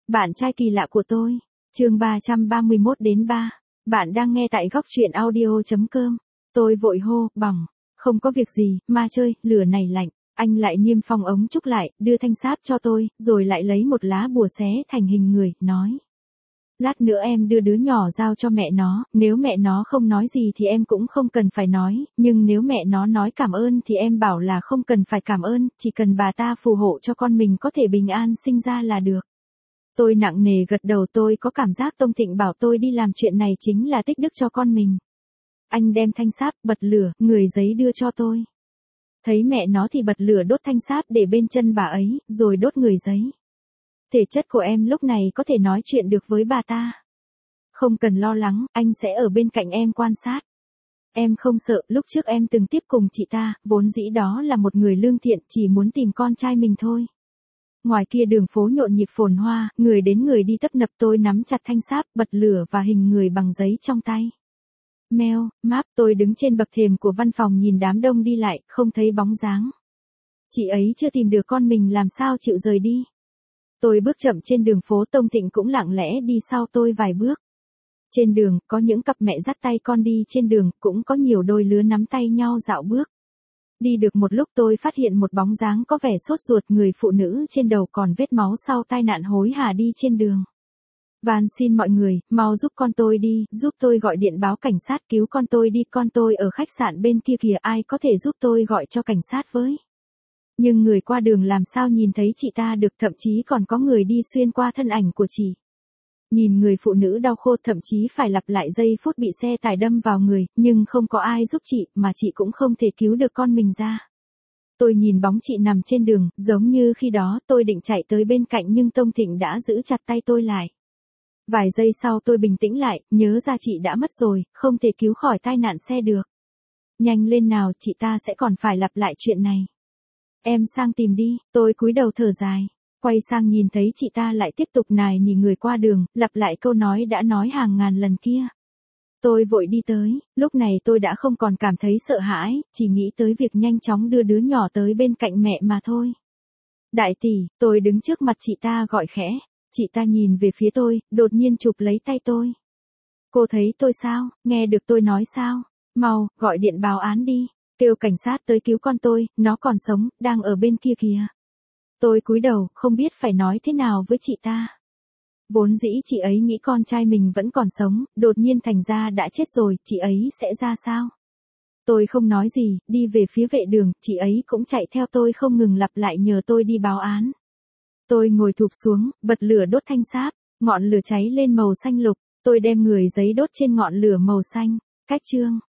Bạn trai kỳ lạ của tôi. Chương 331-3. Bạn đang nghe tại góc truyện audio.com. Tôi vội hô, bỏng. Không có việc gì, ma chơi, lửa này lạnh. Anh lại niêm phong ống trúc lại, đưa thanh sáp cho tôi, rồi lại lấy một lá bùa xé thành hình người, nói. Lát nữa em đưa đứa nhỏ giao cho mẹ nó, nếu mẹ nó không nói gì thì em cũng không cần phải nói, nhưng nếu mẹ nó nói cảm ơn thì em bảo là không cần phải cảm ơn, chỉ cần bà ta phù hộ cho con mình có thể bình an sinh ra là được. Tôi nặng nề gật đầu, tôi có cảm giác Tông Thịnh bảo tôi đi làm chuyện này chính là tích đức cho con mình. Anh đem thanh sáp, bật lửa, người giấy đưa cho tôi. Thấy mẹ nó thì bật lửa đốt thanh sáp để bên chân bà ấy, rồi đốt người giấy. Thể chất của em lúc này có thể nói chuyện được với bà ta. Không cần lo lắng, anh sẽ ở bên cạnh em quan sát. Em không sợ, lúc trước em từng tiếp cùng chị ta, vốn dĩ đó là một người lương thiện, chỉ muốn tìm con trai mình thôi. Ngoài kia đường phố nhộn nhịp phồn hoa, người đến người đi tấp nập, tôi nắm chặt thanh sáp, bật lửa và hình người bằng giấy trong tay. Meo, máp, tôi đứng trên bậc thềm của văn phòng nhìn đám đông đi lại, không thấy bóng dáng. Chị ấy chưa tìm được con mình làm sao chịu rời đi. Tôi bước chậm trên đường phố, Tông Thịnh cũng lặng lẽ đi sau tôi vài bước. Trên đường, có những cặp mẹ dắt tay con đi trên đường, cũng có nhiều đôi lứa nắm tay nhau dạo bước. Đi được một lúc tôi phát hiện một bóng dáng có vẻ sốt ruột, người phụ nữ trên đầu còn vết máu sau tai nạn hối hả đi trên đường. Van xin mọi người, mau giúp con tôi đi, giúp tôi gọi điện báo cảnh sát cứu con tôi đi, con tôi ở khách sạn bên kia kìa, ai có thể giúp tôi gọi cho cảnh sát với. Nhưng người qua đường làm sao nhìn thấy chị ta được, thậm chí còn có người đi xuyên qua thân ảnh của chị. Nhìn người phụ nữ đau khô, thậm chí phải lặp lại giây phút bị xe tải đâm vào người, nhưng không có ai giúp chị, mà chị cũng không thể cứu được con mình ra. Tôi nhìn bóng chị nằm trên đường, giống như khi đó tôi định chạy tới bên cạnh nhưng Tông Thịnh đã giữ chặt tay tôi lại. Vài giây sau tôi bình tĩnh lại, nhớ ra chị đã mất rồi, không thể cứu khỏi tai nạn xe được. Nhanh lên nào, chị ta sẽ còn phải lặp lại chuyện này. Em sang tìm đi, tôi cúi đầu thở dài. Quay sang nhìn thấy chị ta lại tiếp tục nài nỉ người qua đường, lặp lại câu nói đã nói hàng ngàn lần kia. Tôi vội đi tới, lúc này tôi đã không còn cảm thấy sợ hãi, chỉ nghĩ tới việc nhanh chóng đưa đứa nhỏ tới bên cạnh mẹ mà thôi. Đại tỷ, tôi đứng trước mặt chị ta gọi khẽ. Chị ta nhìn về phía tôi, đột nhiên chụp lấy tay tôi. Cô thấy tôi sao, nghe được tôi nói sao? Mau, gọi điện báo án đi, kêu cảnh sát tới cứu con tôi, nó còn sống, đang ở bên kia kìa. Tôi cúi đầu, không biết phải nói thế nào với chị ta. Vốn dĩ chị ấy nghĩ con trai mình vẫn còn sống, đột nhiên thành ra đã chết rồi, chị ấy sẽ ra sao? Tôi không nói gì, đi về phía vệ đường, chị ấy cũng chạy theo tôi không ngừng lặp lại nhờ tôi đi báo án. Tôi ngồi thụp xuống, bật lửa đốt thanh sáp, ngọn lửa cháy lên màu xanh lục, tôi đem người giấy đốt trên ngọn lửa màu xanh. Cách chương